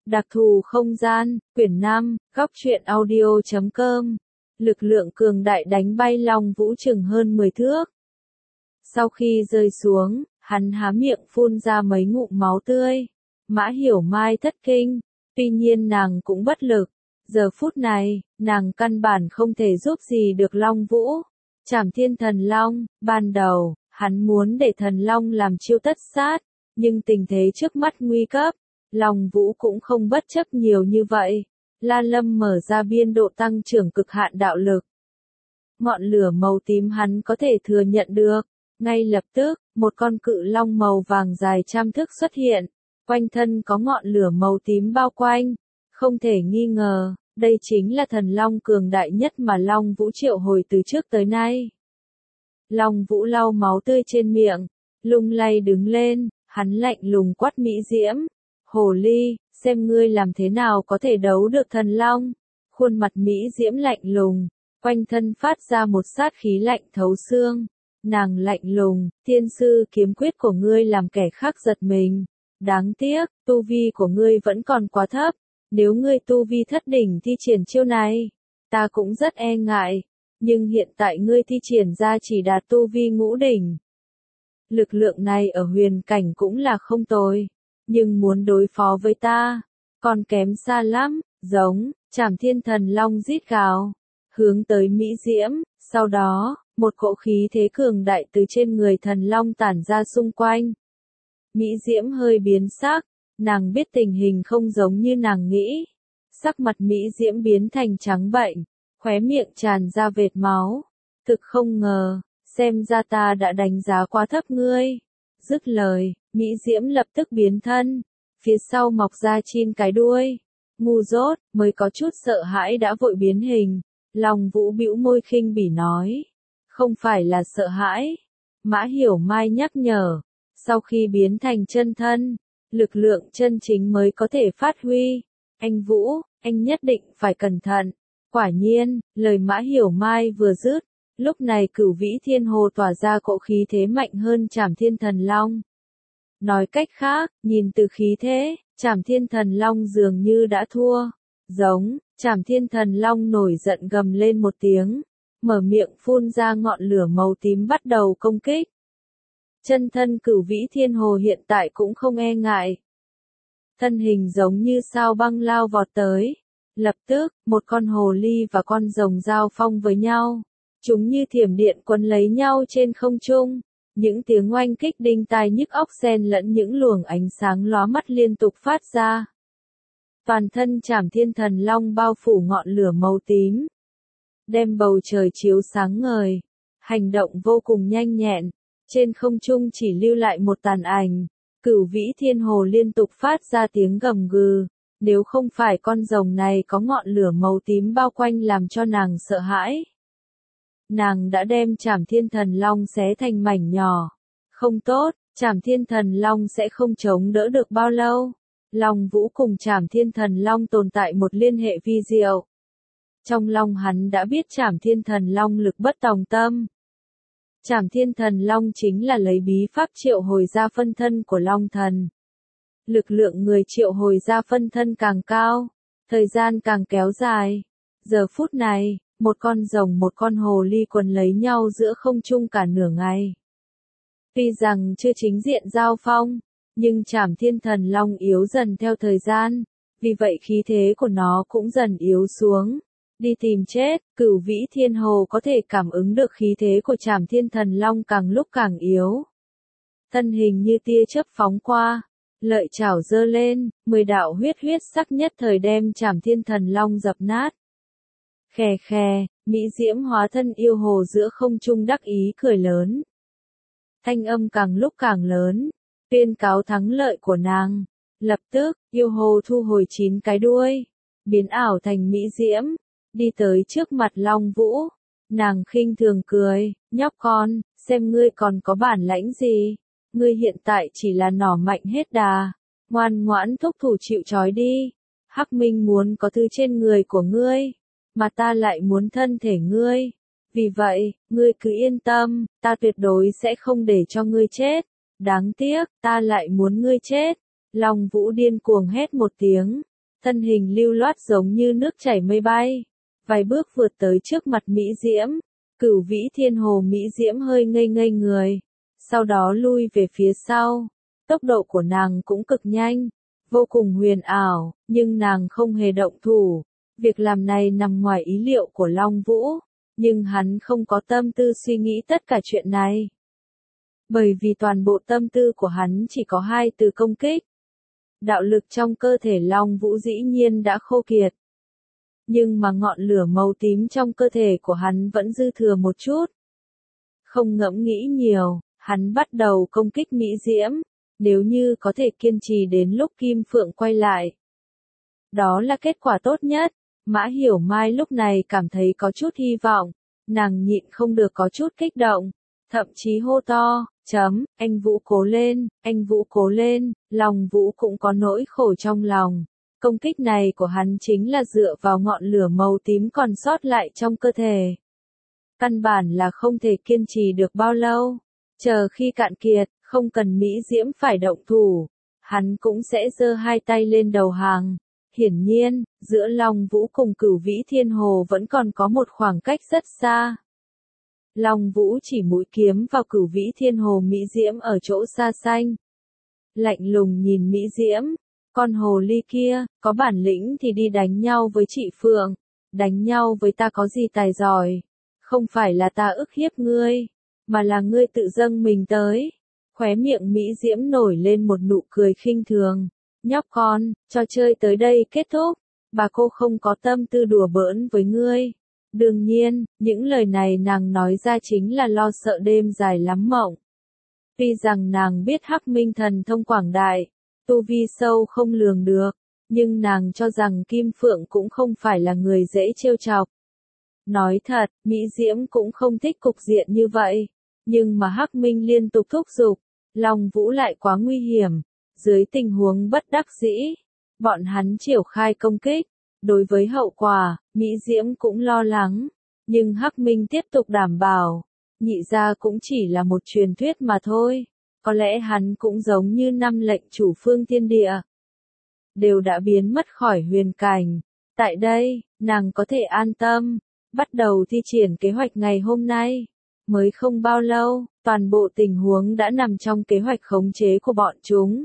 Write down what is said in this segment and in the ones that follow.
Đặc thù không gian, quyển 5, góc truyện audio.com. Lực lượng cường đại đánh bay Long Vũ chừng hơn 10 thước. Sau khi rơi xuống, hắn há miệng phun ra mấy ngụm máu tươi. Mã Hiểu Mai thất kinh, tuy nhiên nàng cũng bất lực. Giờ phút này, nàng căn bản không thể giúp gì được Long Vũ. Trảm Thiên Thần Long, ban đầu, hắn muốn để Thần Long làm chiêu tất sát, nhưng tình thế trước mắt nguy cấp. Long Vũ cũng không bất chấp nhiều như vậy. La Lâm mở ra biên độ tăng trưởng cực hạn đạo lực. Ngọn lửa màu tím hắn có thể thừa nhận được. Ngay lập tức, một con cự long màu vàng dài trăm thước xuất hiện. Quanh thân có ngọn lửa màu tím bao quanh. Không thể nghi ngờ, đây chính là thần long cường đại nhất mà Long Vũ triệu hồi từ trước tới nay. Long Vũ lau máu tươi trên miệng, lung lay đứng lên, hắn lạnh lùng quát Mỹ Diễm. Hồ ly, xem ngươi làm thế nào có thể đấu được thần long. Khuôn mặt Mỹ Diễm lạnh lùng, quanh thân phát ra một sát khí lạnh thấu xương. Nàng lạnh lùng, thiên sư kiếm quyết của ngươi làm kẻ khác giật mình. Đáng tiếc, tu vi của ngươi vẫn còn quá thấp. Nếu ngươi tu vi thất đỉnh thi triển chiêu này, ta cũng rất e ngại. Nhưng hiện tại ngươi thi triển ra chỉ đạt tu vi ngũ đỉnh. Lực lượng này ở huyền cảnh cũng là không tồi. Nhưng muốn đối phó với ta, còn kém xa lắm. Giống, Trảm Thiên Thần Long rít gào, hướng tới Mỹ Diễm. Sau đó, một cỗ khí thế cường đại từ trên người thần long tản ra xung quanh. Mỹ Diễm hơi biến sắc, nàng biết tình hình không giống như nàng nghĩ. Sắc mặt Mỹ Diễm biến thành trắng bệch, khóe miệng tràn ra vệt máu. Thực không ngờ, xem ra ta đã đánh giá quá thấp ngươi. Dứt lời, Mỹ Diễm lập tức biến thân, phía sau mọc ra 9 cái đuôi. Ngu dốt, mới có chút sợ hãi đã vội biến hình. Long Vũ bĩu môi khinh bỉ nói, không phải là sợ hãi. Mã Hiểu Mai nhắc nhở, sau khi biến thành chân thân, lực lượng chân chính mới có thể phát huy. Anh Vũ, anh nhất định phải cẩn thận. Quả nhiên, lời Mã Hiểu Mai vừa dứt, lúc này Cửu Vĩ Thiên Hồ tỏa ra cỗ khí thế mạnh hơn Trảm Thiên Thần Long. Nói cách khác, nhìn từ khí thế, Trảm Thiên Thần Long dường như đã thua. Giống, Trảm Thiên Thần Long nổi giận gầm lên một tiếng, mở miệng phun ra ngọn lửa màu tím bắt đầu công kích. Chân thân Cửu Vĩ Thiên Hồ hiện tại cũng không e ngại. Thân hình giống như sao băng lao vọt tới. Lập tức, một con hồ ly và con rồng giao phong với nhau. Chúng như thiểm điện quấn lấy nhau trên không trung. Những tiếng oanh kích đinh tai nhức óc xen lẫn những luồng ánh sáng lóa mắt liên tục phát ra. Toàn thân Trảm Thiên Thần Long bao phủ ngọn lửa màu tím, đem bầu trời chiếu sáng ngời. Hành động vô cùng nhanh nhẹn, trên không trung chỉ lưu lại một tàn ảnh. Cửu Vĩ Thiên Hồ liên tục phát ra tiếng gầm gừ. Nếu không phải con rồng này có ngọn lửa màu tím bao quanh làm cho nàng sợ hãi, nàng đã đem Trảm Thiên Thần Long xé thành mảnh nhỏ. Không tốt, Trảm Thiên Thần Long sẽ không chống đỡ được bao lâu. Long Vũ cùng Trảm Thiên Thần Long tồn tại một liên hệ vi diệu. Trong lòng hắn đã biết Trảm Thiên Thần Long lực bất tòng tâm. Trảm Thiên Thần Long chính là lấy bí pháp triệu hồi ra phân thân của Long Thần. Lực lượng người triệu hồi ra phân thân càng cao, thời gian càng kéo dài. Giờ phút này, một con rồng một con hồ ly quấn lấy nhau giữa không trung cả nửa ngày. Tuy rằng chưa chính diện giao phong, nhưng Trảm Thiên Thần Long yếu dần theo thời gian, vì vậy khí thế của nó cũng dần yếu xuống. Đi tìm chết, Cửu Vĩ Thiên Hồ có thể cảm ứng được khí thế của Trảm Thiên Thần Long càng lúc càng yếu. Thân hình như tia chớp phóng qua, lợi chảo giơ lên, 10 đạo huyết sắc nhất thời đem Trảm Thiên Thần Long dập nát. Khè khè, Mỹ Diễm hóa thân yêu hồ giữa không trung đắc ý cười lớn. Thanh âm càng lúc càng lớn, tuyên cáo thắng lợi của nàng. Lập tức, yêu hồ thu hồi 9 cái đuôi, biến ảo thành Mỹ Diễm, đi tới trước mặt Long Vũ. Nàng khinh thường cười, nhóc con, xem ngươi còn có bản lãnh gì. Ngươi hiện tại chỉ là nỏ mạnh hết đà, ngoan ngoãn thúc thủ chịu trói đi. Hắc Minh muốn có thứ trên người của ngươi, mà ta lại muốn thân thể ngươi. Vì vậy, ngươi cứ yên tâm, ta tuyệt đối sẽ không để cho ngươi chết. Đáng tiếc, ta lại muốn ngươi chết. Long Vũ điên cuồng hét một tiếng, thân hình lưu loát giống như nước chảy mây bay, vài bước vượt tới trước mặt Mỹ Diễm. Cửu Vĩ Thiên Hồ Mỹ Diễm hơi ngây ngây người, sau đó lui về phía sau. Tốc độ của nàng cũng cực nhanh, vô cùng huyền ảo, nhưng nàng không hề động thủ. Việc làm này nằm ngoài ý liệu của Long Vũ, nhưng hắn không có tâm tư suy nghĩ tất cả chuyện này. Bởi vì toàn bộ tâm tư của hắn chỉ có hai từ công kích. Đạo lực trong cơ thể Long Vũ dĩ nhiên đã khô kiệt. Nhưng mà ngọn lửa màu tím trong cơ thể của hắn vẫn dư thừa một chút. Không ngẫm nghĩ nhiều, hắn bắt đầu công kích Mỹ Diễm, nếu như có thể kiên trì đến lúc Kim Phượng quay lại. Đó là kết quả tốt nhất. Mã Hiểu Mai lúc này cảm thấy có chút hy vọng, nàng nhịn không được có chút kích động, thậm chí hô to, anh Vũ cố lên, anh Vũ cố lên. Long Vũ cũng có nỗi khổ trong lòng. Công kích này của hắn chính là dựa vào ngọn lửa màu tím còn sót lại trong cơ thể. Căn bản là không thể kiên trì được bao lâu. Chờ khi cạn kiệt, không cần Mỹ Diễm phải động thủ, hắn cũng sẽ giơ hai tay lên đầu hàng. Hiển nhiên, giữa Long Vũ cùng Cửu Vĩ Thiên Hồ vẫn còn có một khoảng cách rất xa. Long Vũ chỉ mũi kiếm vào Cửu Vĩ Thiên Hồ Mỹ Diễm ở chỗ xa xanh. Lạnh lùng nhìn Mỹ Diễm, con hồ ly kia, có bản lĩnh thì đi đánh nhau với chị Phượng, đánh nhau với ta có gì tài giỏi, không phải là ta ức hiếp ngươi, mà là ngươi tự dâng mình tới. Khóe miệng Mỹ Diễm nổi lên một nụ cười khinh thường. Nhóc con, trò chơi tới đây kết thúc, bà cô không có tâm tư đùa bỡn với ngươi. Đương nhiên, những lời này nàng nói ra chính là lo sợ đêm dài lắm mộng. Tuy rằng nàng biết Hắc Minh thần thông quảng đại, tu vi sâu không lường được, nhưng nàng cho rằng Kim Phượng cũng không phải là người dễ trêu chọc. Nói thật, Mỹ Diễm cũng không thích cục diện như vậy, nhưng mà Hắc Minh liên tục thúc giục, Long Vũ lại quá nguy hiểm. Dưới tình huống bất đắc dĩ, bọn hắn triển khai công kích. Đối với hậu quả, Mỹ Diễm cũng lo lắng, nhưng Hắc Minh tiếp tục đảm bảo, nhị gia cũng chỉ là một truyền thuyết mà thôi, có lẽ hắn cũng giống như năm lệnh chủ phương thiên địa, đều đã biến mất khỏi huyền cảnh. Tại đây, nàng có thể an tâm, bắt đầu thi triển kế hoạch ngày hôm nay. Mới không bao lâu, toàn bộ tình huống đã nằm trong kế hoạch khống chế của bọn chúng.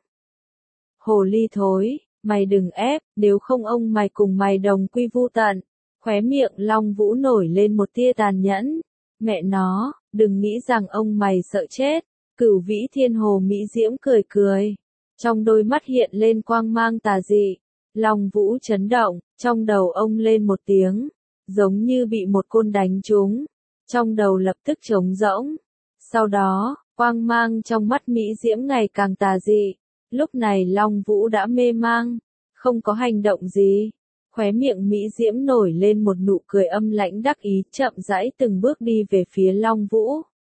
Hồ ly thối, mày đừng ép, nếu không ông mày cùng mày đồng quy vu tận. Khóe miệng Long Vũ nổi lên một tia tàn nhẫn. Mẹ nó, đừng nghĩ rằng ông mày sợ chết. Cửu Vĩ Thiên Hồ Mỹ Diễm cười cười. Trong đôi mắt hiện lên quang mang tà dị. Long Vũ chấn động, trong đầu ông lên một tiếng, giống như bị một côn đánh trúng. Trong đầu lập tức trống rỗng. Sau đó, quang mang trong mắt Mỹ Diễm ngày càng tà dị. Lúc này Long Vũ đã mê mang, không có hành động gì. Khóe miệng Mỹ Diễm nổi lên một nụ cười âm lãnh đắc ý, chậm rãi từng bước đi về phía Long Vũ.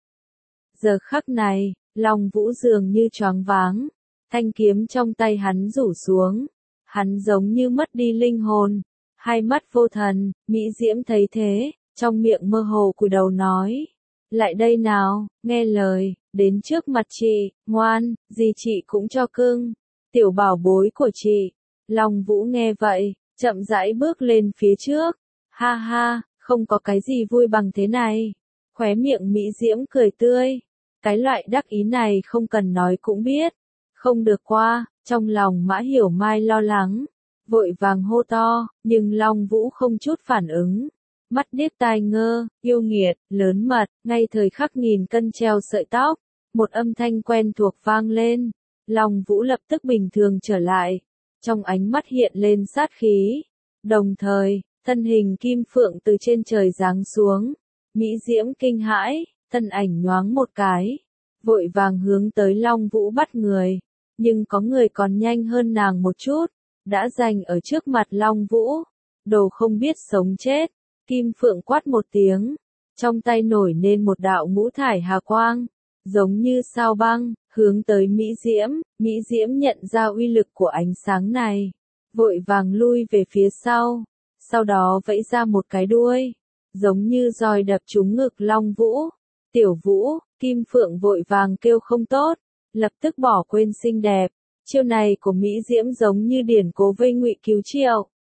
Giờ khắc này, Long Vũ dường như choáng váng, thanh kiếm trong tay hắn rủ xuống, hắn giống như mất đi linh hồn, hai mắt vô thần. Mỹ Diễm thấy thế, trong miệng mơ hồ cúi đầu nói, lại đây nào, nghe lời, đến trước mặt chị, ngoan, gì chị cũng cho cưng, tiểu bảo bối của chị. Long Vũ nghe vậy, chậm rãi bước lên phía trước, ha ha, không có cái gì vui bằng thế này. Khóe miệng Mỹ Diễm cười tươi, cái loại đắc ý này không cần nói cũng biết, không được qua. Trong lòng Mã Hiểu Mai lo lắng, vội vàng hô to, nhưng Long Vũ không chút phản ứng. Mắt điếc tai ngơ, yêu nghiệt, lớn mật. Ngay thời khắc nghìn cân treo sợi tóc, một âm thanh quen thuộc vang lên. Long Vũ lập tức bình thường trở lại, trong ánh mắt hiện lên sát khí. Đồng thời, thân hình Kim Phượng từ trên trời giáng xuống. Mỹ Diễm kinh hãi, thân ảnh nhoáng một cái, vội vàng hướng tới Long Vũ bắt người. Nhưng có người còn nhanh hơn nàng một chút, đã giành ở trước mặt Long Vũ. Đồ không biết sống chết. Kim Phượng quát một tiếng, trong tay nổi lên một đạo ngũ thải hà quang, giống như sao băng, hướng tới Mỹ Diễm. Mỹ Diễm nhận ra uy lực của ánh sáng này, vội vàng lui về phía sau đó vẫy ra một cái đuôi, giống như roi đập trúng ngực Long Vũ. Tiểu Vũ, Kim Phượng vội vàng kêu không tốt, lập tức bỏ quên xinh đẹp. Chiêu này của Mỹ Diễm giống như điển cố vây ngụy cứu triệu.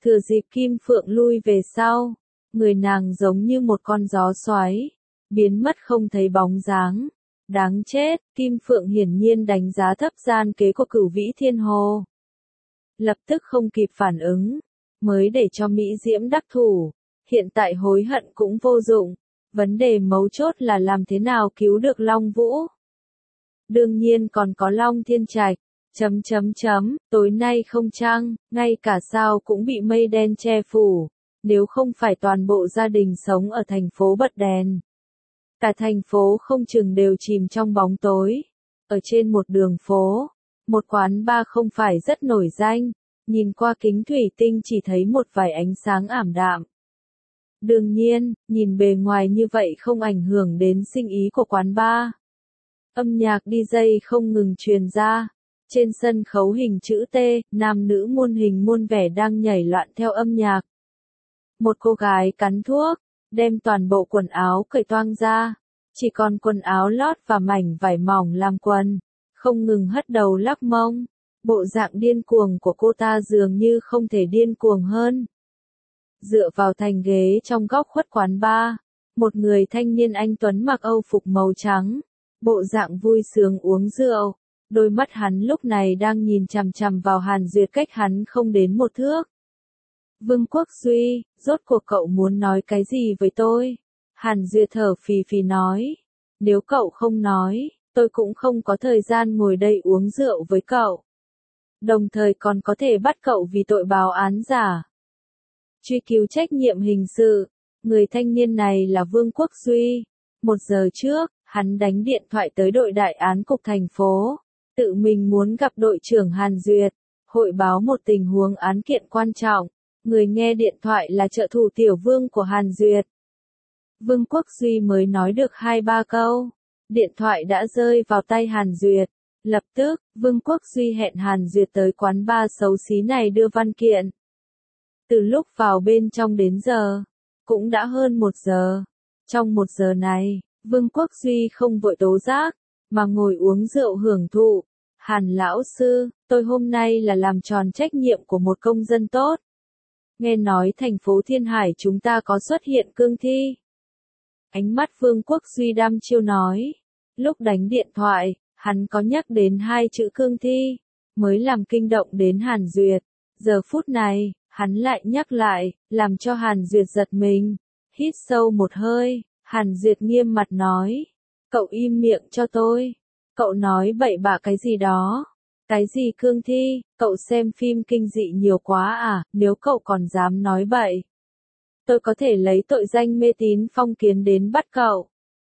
Thừa dịp Kim Phượng lui về sau, người nàng giống như một con gió xoáy, biến mất không thấy bóng dáng. Đáng chết, Kim Phượng hiển nhiên đánh giá thấp gian kế của Cửu Vĩ Thiên Hồ. Lập tức không kịp phản ứng, mới để cho Mỹ Diễm đắc thủ, hiện tại hối hận cũng vô dụng, vấn đề mấu chốt là làm thế nào cứu được Long Vũ. Đương nhiên còn có Long Thiên Trạch, tối nay không trăng, ngay cả sao cũng bị mây đen che phủ, nếu không phải toàn bộ gia đình sống ở thành phố bật đèn. Cả thành phố không chừng đều chìm trong bóng tối. Ở trên một đường phố, một quán bar không phải rất nổi danh, nhìn qua kính thủy tinh chỉ thấy một vài ánh sáng ảm đạm. Đương nhiên, nhìn bề ngoài như vậy không ảnh hưởng đến sinh ý của quán bar. Âm nhạc DJ không ngừng truyền ra. Trên sân khấu hình chữ T, nam nữ muôn hình muôn vẻ đang nhảy loạn theo âm nhạc. Một cô gái cắn thuốc, đem toàn bộ quần áo cởi toang ra, chỉ còn quần áo lót và mảnh vải mỏng làm quần, không ngừng hất đầu lắc mông. Bộ dạng điên cuồng của cô ta dường như không thể điên cuồng hơn. Dựa vào thành ghế trong góc khuất quán bar, một người thanh niên anh tuấn mặc âu phục màu trắng, bộ dạng vui sướng uống rượu. Đôi mắt hắn lúc này đang nhìn chằm chằm vào Hàn Duyệt cách hắn không đến một thước. Vương Quốc Duy, rốt cuộc cậu muốn nói cái gì với tôi? Hàn Duyệt thở phì phì nói. Nếu cậu không nói, tôi cũng không có thời gian ngồi đây uống rượu với cậu. Đồng thời còn có thể bắt cậu vì tội báo án giả. Truy cứu trách nhiệm hình sự. Người thanh niên này là Vương Quốc Duy. 1 giờ trước, hắn đánh điện thoại tới đội đại án cục thành phố. Tự mình muốn gặp đội trưởng Hàn Duyệt, hội báo một tình huống án kiện quan trọng. Người nghe điện thoại là trợ thủ tiểu vương của Hàn Duyệt. Vương Quốc Duy mới nói được 2-3 câu. Điện thoại đã rơi vào tay Hàn Duyệt. Lập tức, Vương Quốc Duy hẹn Hàn Duyệt tới quán bar xấu xí này đưa văn kiện. Từ lúc vào bên trong đến giờ, cũng đã hơn 1 giờ. Trong 1 giờ này, Vương Quốc Duy không vội tố giác, mà ngồi uống rượu hưởng thụ. Hàn lão sư, tôi hôm nay là làm tròn trách nhiệm của một công dân tốt. Nghe nói thành phố Thiên Hải chúng ta có xuất hiện cương thi. Ánh mắt Vương Quốc Duy đăm chiêu nói. Lúc đánh điện thoại, hắn có nhắc đến 2 chữ cương thi, mới làm kinh động đến Hàn Duyệt. Giờ phút này, hắn lại nhắc lại, làm cho Hàn Duyệt giật mình. Hít sâu một hơi, Hàn Duyệt nghiêm mặt nói. Cậu im miệng cho tôi. Cậu nói bậy bạ cái gì đó? Cái gì cương thi? Cậu xem phim kinh dị nhiều quá à? Nếu cậu còn dám nói bậy, tôi có thể lấy tội danh mê tín phong kiến đến bắt cậu.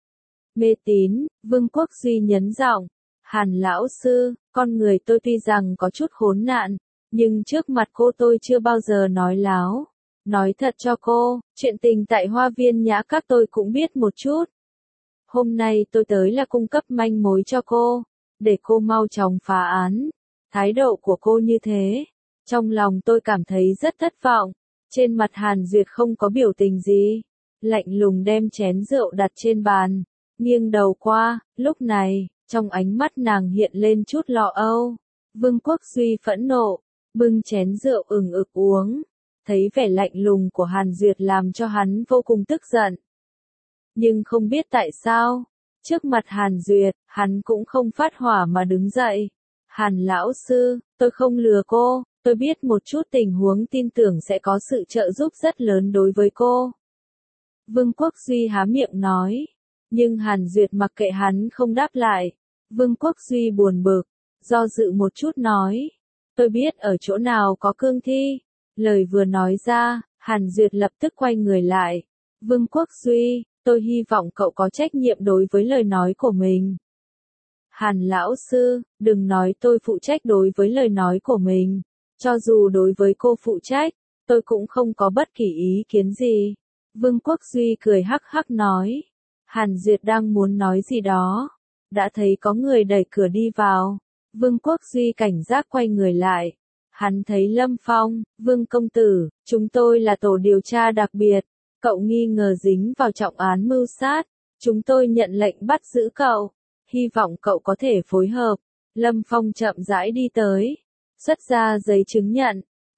Mê tín, Vương Quốc Duy nhấn giọng. Hàn lão sư, con người tôi tuy rằng có chút khốn nạn, nhưng trước mặt cô tôi chưa bao giờ nói láo. Nói thật cho cô, chuyện tình tại Hoa Viên Nhã Các tôi cũng biết một chút. Hôm nay tôi tới là cung cấp manh mối cho cô, để cô mau chóng phá án. Thái độ của cô như thế, trong lòng tôi cảm thấy rất thất vọng. Trên mặt Hàn Duyệt không có biểu tình gì, lạnh lùng đem chén rượu đặt trên bàn, nghiêng đầu qua, lúc này, trong ánh mắt nàng hiện lên chút lo âu. Vương Quốc Duy phẫn nộ, bưng chén rượu ừng ực uống, thấy vẻ lạnh lùng của Hàn Duyệt làm cho hắn vô cùng tức giận. Nhưng không biết tại sao, trước mặt Hàn Duyệt, hắn cũng không phát hỏa mà đứng dậy. Hàn lão sư, tôi không lừa cô, tôi biết một chút tình huống tin tưởng sẽ có sự trợ giúp rất lớn đối với cô. Vương Quốc Duy há miệng nói, nhưng Hàn Duyệt mặc kệ hắn không đáp lại. Vương Quốc Duy buồn bực, do dự một chút nói, tôi biết ở chỗ nào có cương thi. Lời vừa nói ra, Hàn Duyệt lập tức quay người lại. Vương Quốc Duy, tôi hy vọng cậu có trách nhiệm đối với lời nói của mình. Hàn lão sư, đừng nói tôi phụ trách đối với lời nói của mình. Cho dù đối với cô phụ trách, tôi cũng không có bất kỳ ý kiến gì. Vương Quốc Duy cười hắc hắc nói. Hàn Duyệt đang muốn nói gì đó. Đã thấy có người đẩy cửa đi vào. Vương Quốc Duy cảnh giác quay người lại. Hắn thấy Lâm Phong, Vương công tử, chúng tôi là tổ điều tra đặc biệt. Cậu nghi ngờ dính vào trọng án mưu sát. Chúng tôi nhận lệnh bắt giữ cậu. Hy vọng cậu có thể phối hợp. Lâm Phong chậm rãi đi tới. Xuất ra giấy chứng nhận.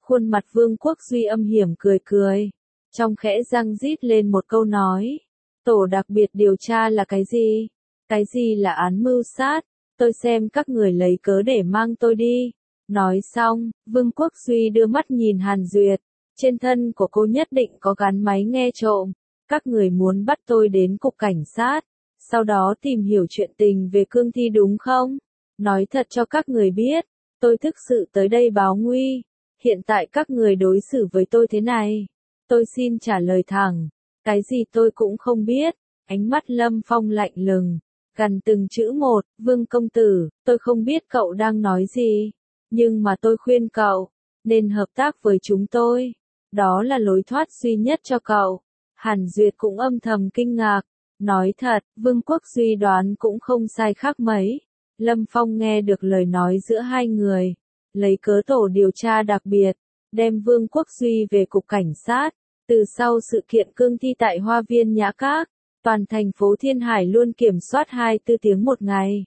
Khuôn mặt Vương Quốc Duy âm hiểm cười cười. Trong khẽ răng rít lên một câu nói. Tổ đặc biệt điều tra là cái gì? Cái gì là án mưu sát? Tôi xem các người lấy cớ để mang tôi đi. Nói xong, Vương Quốc Duy đưa mắt nhìn Hàn Duyệt. Trên thân của cô nhất định có gắn máy nghe trộm. Các người muốn bắt tôi đến cục cảnh sát. Sau đó tìm hiểu chuyện tình về Cương Thi đúng không? Nói thật cho các người biết. Tôi thực sự tới đây báo nguy. Hiện tại các người đối xử với tôi thế này. Tôi xin trả lời thẳng. Cái gì tôi cũng không biết. Ánh mắt Lâm Phong lạnh lùng. Gần từng chữ một. Vương công tử, tôi không biết cậu đang nói gì. Nhưng mà tôi khuyên cậu. Nên hợp tác với chúng tôi. Đó là lối thoát duy nhất cho cậu. Hàn Duyệt cũng âm thầm kinh ngạc. Nói thật, Vương Quốc Duy đoán cũng không sai khác mấy. Lâm Phong nghe được lời nói giữa hai người. Lấy cớ tổ điều tra đặc biệt. Đem Vương Quốc Duy về cục cảnh sát. Từ sau sự kiện Cương Thi tại Hoa viên Nhã Các, toàn thành phố Thiên Hải luôn kiểm soát 24 tiếng một ngày.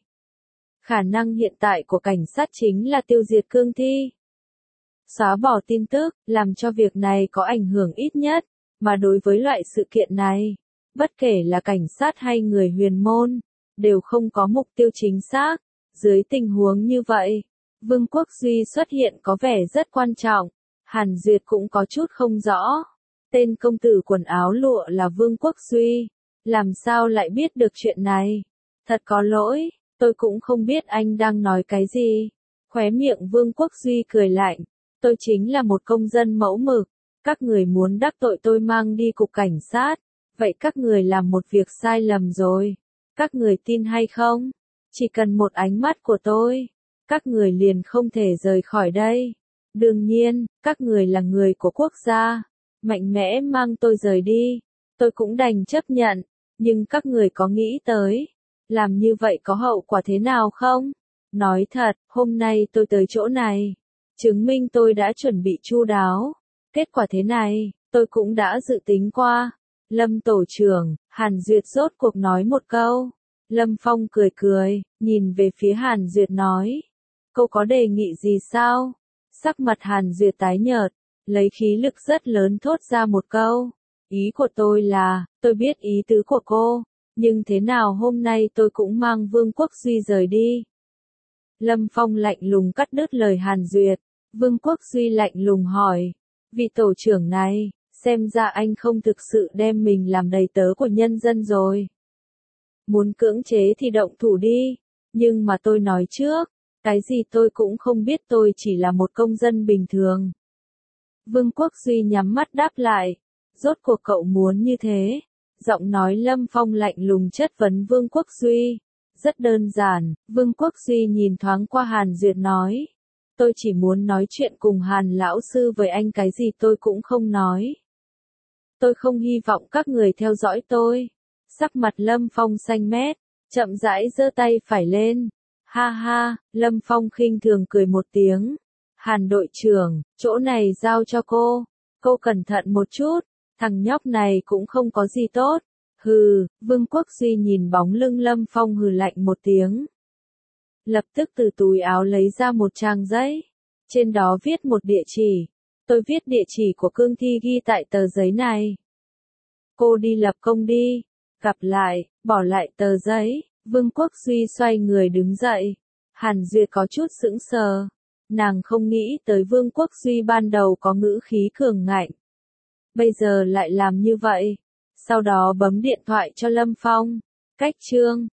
Khả năng hiện tại của cảnh sát chính là tiêu diệt Cương Thi. Xóa bỏ tin tức, làm cho việc này có ảnh hưởng ít nhất. Mà đối với loại sự kiện này, bất kể là cảnh sát hay người huyền môn, đều không có mục tiêu chính xác. Dưới tình huống như vậy, Vương Quốc Duy xuất hiện có vẻ rất quan trọng. Hàn Duyệt cũng có chút không rõ. Tên công tử quần áo lụa là Vương Quốc Duy. Làm sao lại biết được chuyện này? Thật có lỗi, tôi cũng không biết anh đang nói cái gì. Khóe miệng Vương Quốc Duy cười lạnh. Tôi chính là một công dân mẫu mực. Các người muốn đắc tội tôi mang đi cục cảnh sát. Vậy các người làm một việc sai lầm rồi. Các người tin hay không? Chỉ cần một ánh mắt của tôi, các người liền không thể rời khỏi đây. Đương nhiên, các người là người của quốc gia. Mạnh mẽ mang tôi rời đi. Tôi cũng đành chấp nhận. Nhưng các người có nghĩ tới, làm như vậy có hậu quả thế nào không? Nói thật, hôm nay tôi tới chỗ này, chứng minh tôi đã chuẩn bị chu đáo. Kết quả thế này, tôi cũng đã dự tính qua. Lâm tổ trưởng, Hàn Duyệt rốt cuộc nói một câu. Lâm Phong cười cười, nhìn về phía Hàn Duyệt nói. Cô có đề nghị gì sao? Sắc mặt Hàn Duyệt tái nhợt, lấy khí lực rất lớn thốt ra một câu. Ý của tôi là, tôi biết ý tứ của cô, nhưng thế nào hôm nay tôi cũng mang Vương Quốc Duy rời đi. Lâm Phong lạnh lùng cắt đứt lời Hàn Duyệt. Vương Quốc Duy lạnh lùng hỏi. Vị tổ trưởng này, xem ra anh không thực sự đem mình làm đầy tớ của nhân dân rồi. Muốn cưỡng chế thì động thủ đi, nhưng mà tôi nói trước, cái gì tôi cũng không biết, tôi chỉ là một công dân bình thường. Vương Quốc Duy nhắm mắt đáp lại. Rốt cuộc cậu muốn như thế? Giọng nói Lâm Phong lạnh lùng chất vấn Vương Quốc Duy. Rất đơn giản, Vương Quốc Duy nhìn thoáng qua Hàn Duyệt nói. Tôi chỉ muốn nói chuyện cùng Hàn lão sư, với anh cái gì tôi cũng không nói. Tôi không hy vọng các người theo dõi tôi. Sắc mặt Lâm Phong xanh mét, chậm rãi giơ tay phải lên. Ha ha, Lâm Phong khinh thường cười một tiếng. Hàn đội trưởng, chỗ này giao cho cô. Cô cẩn thận một chút, thằng nhóc này cũng không có gì tốt. Hừ, Vương Quốc Duy nhìn bóng lưng Lâm Phong hừ lạnh một tiếng. Lập tức từ túi áo lấy ra một trang giấy. Trên đó viết một địa chỉ. Tôi viết địa chỉ của Cương Thi ghi tại tờ giấy này. Cô đi lập công đi. Gặp lại, bỏ lại tờ giấy. Vương Quốc Duy xoay người đứng dậy. Hàn Duyệt có chút sững sờ. Nàng không nghĩ tới Vương Quốc Duy ban đầu có ngữ khí cường ngạnh. Bây giờ lại làm như vậy. Sau đó bấm điện thoại cho Lâm Phong. Cách chương